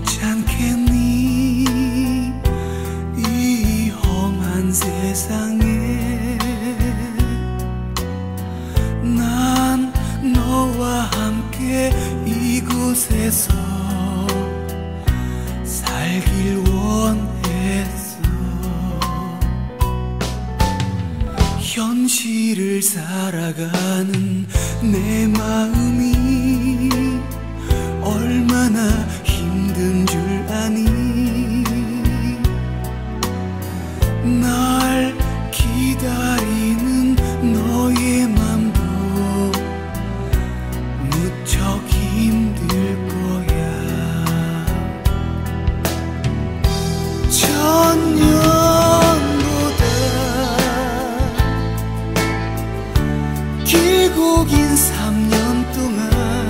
괜찮겠니? 이 험한 세상에 난 너와 함께 이곳에서 살길 원했어. 현실을 살아가는 내 마음이 얼마나 힘든 줄 아니? 날 기다리는 너의 맘도 무척 힘들 거야. 천년보다 길고 긴 3년 동안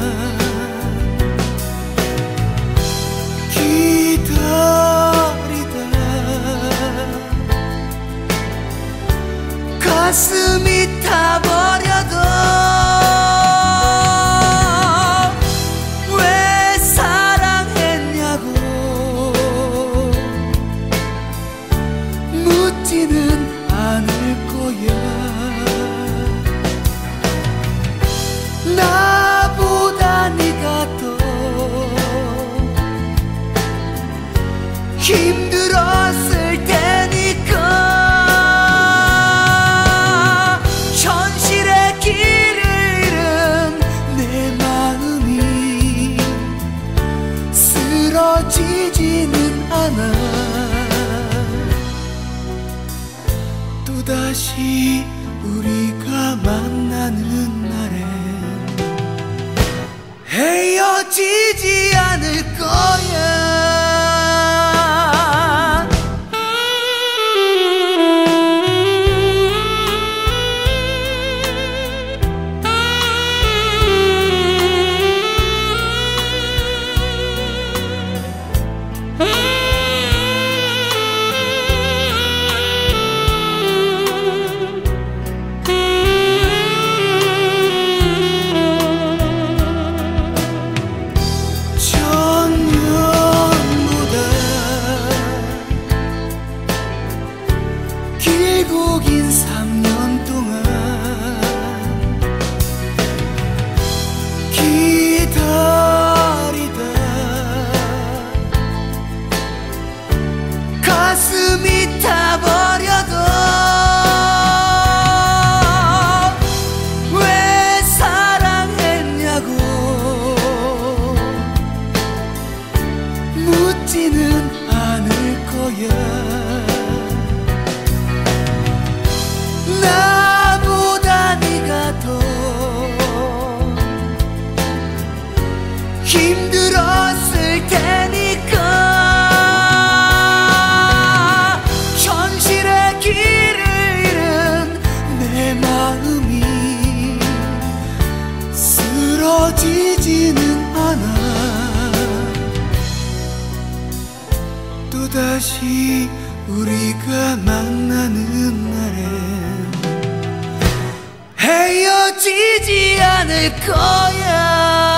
가슴이 타버려도 왜 사랑했냐고 묻지는 않을 거야. 나보다 네가 더 힘들었을 테니까. 쓰러지지는 않아. 또다시 우리가 만나는 날엔 헤어지지 않을 거야. 길고 긴 3년 동안 기다리다 가슴이 타버려도 왜 사랑했냐고 묻지는 않을 거야. 나보다 네가 더 힘들었을 테니까. 현실의 길을 잃은 내 마음이 쓰러지지는 않아. 또다시 우리가 만나는 날엔 헤어지지 않을 거야.